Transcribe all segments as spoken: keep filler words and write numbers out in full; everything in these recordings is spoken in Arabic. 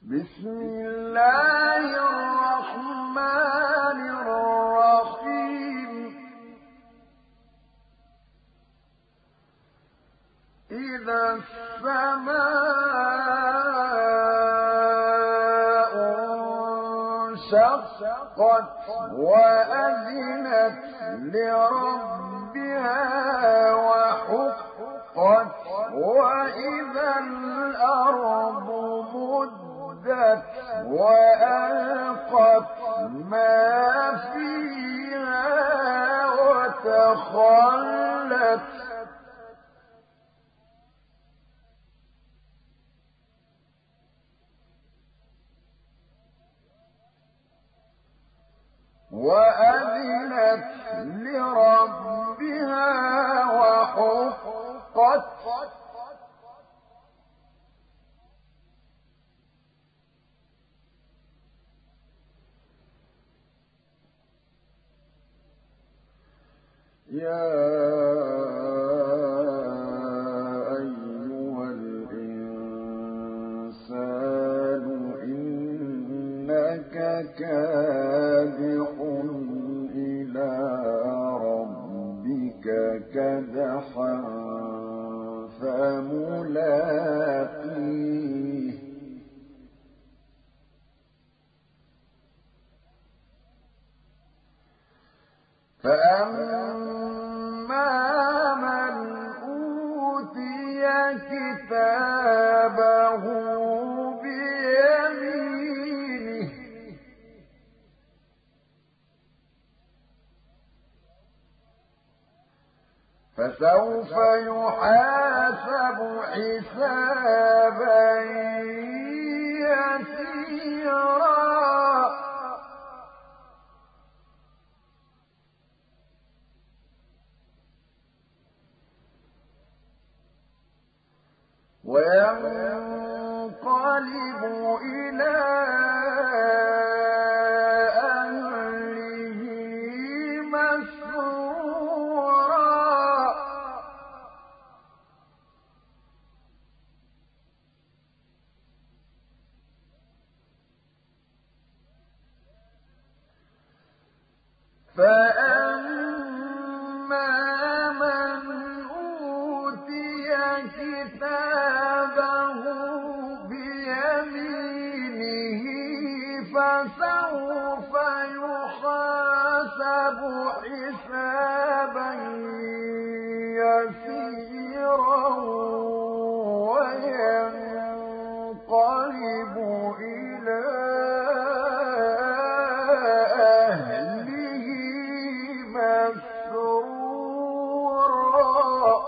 بسم الله الرحمن الرحيم إذا السماء انشقت وأذنت لربها وحقت وإذا الأرض مدت وألقت ما فيها وتخلت وأذنت لربها وحقت يا أيها الإنسان إنك كادح إلى ربك كدحا فملاقيه فأما من أوتي كتابه بيمينه فسوف يحاسب حسابا يسيرا وينقلب إلى أهله مسرورا فأما من أوتي كتابه بيمينه فسوف يحاسب حسابا يسيرا وينقلب إلى أهله مسرورا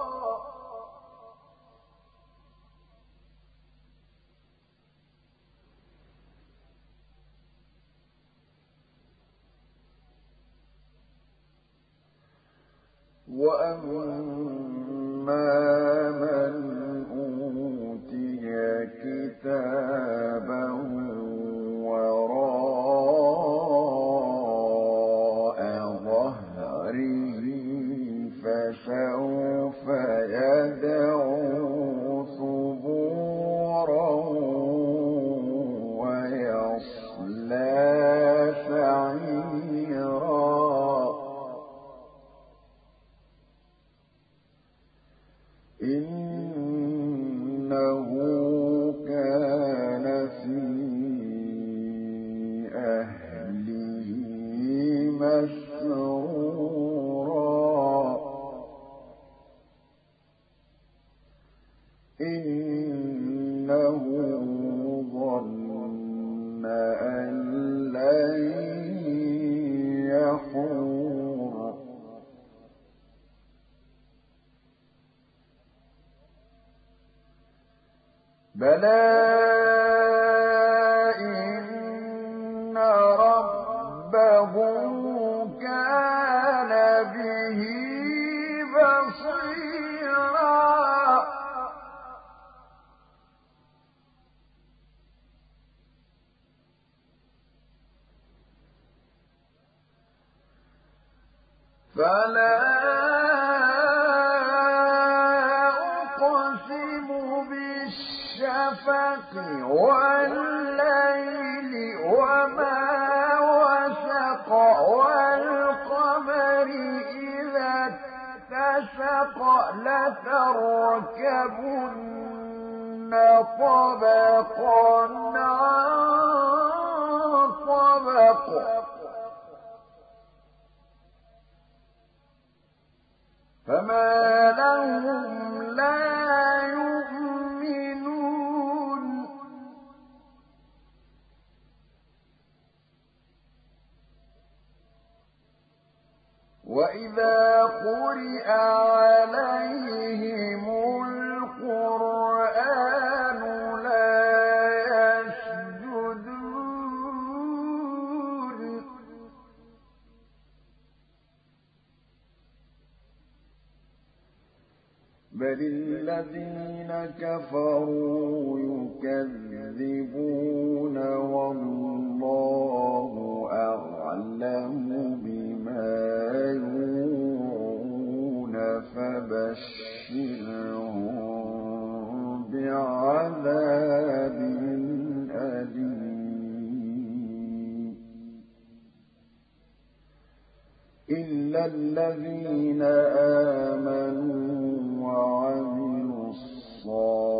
وأما من أوتي كتابه وراء ظهره فسوف يدعو ثبورا ويصلى سعيرا إنه كان في أهله مسرورا إنه ظن أن لن يحور بلى إن ربه كان به بصيرا فلا أقسم بالشفق والليل لتركبن طبقا عن طبق فما لهم لا يؤمنون وإذا قرئ عليهم القرآن لا يسجدون بل الذين كفروا يكذبون والله أعلم بما يوعون فبشرهم بعذاب أليم إلا الذين آمنوا وعملوا الصالحات